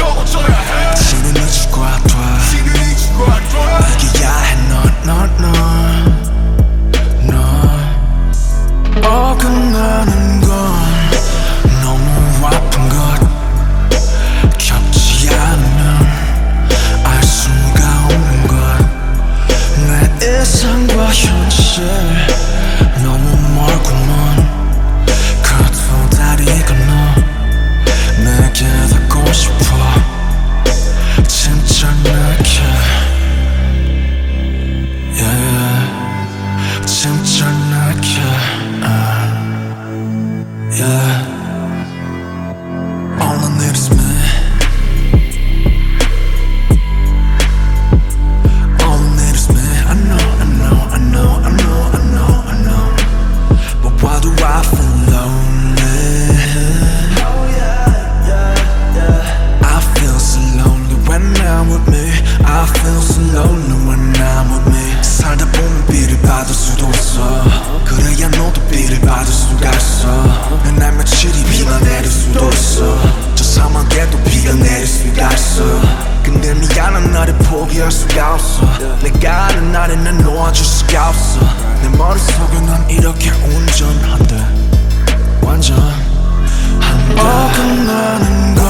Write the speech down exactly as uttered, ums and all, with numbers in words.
넘어져야 해. 지는 이주가 돼. 지는 이주가 돼. 이겨야 해. 넌넌넌 넌 어긋나는 건 너무 아픈 것. 겪지 않으면 알 수가 없는 것. 내 예상과 현실 너무 멀구먼. 그래도 다리 건너 내게 닿고 싶어. 진짜 내게 yeah. 진짜 내게 uh. yeah. All I need is me. All I need is me. I know, I know, I know, I know, I know, I know. But why do I feel lonely? Oh yeah, yeah, yeah. I feel so lonely when I'm with me. I feel so lonely when I'm with me. 살다 보면 비를 받을 수도 있어. 그래야 너도 비를 받을 수가 있어. 맨날 며칠이 비가 내릴 수도 있어. 저 사막에도 비가 내릴 수가 있어. 근데 미안한 나를 포기할 수가 없어. 내가 아는 날에 난 놓아줄 수가 없어. 내 머릿속에 난 이렇게 운전한대. 완전 한대. 어긋나는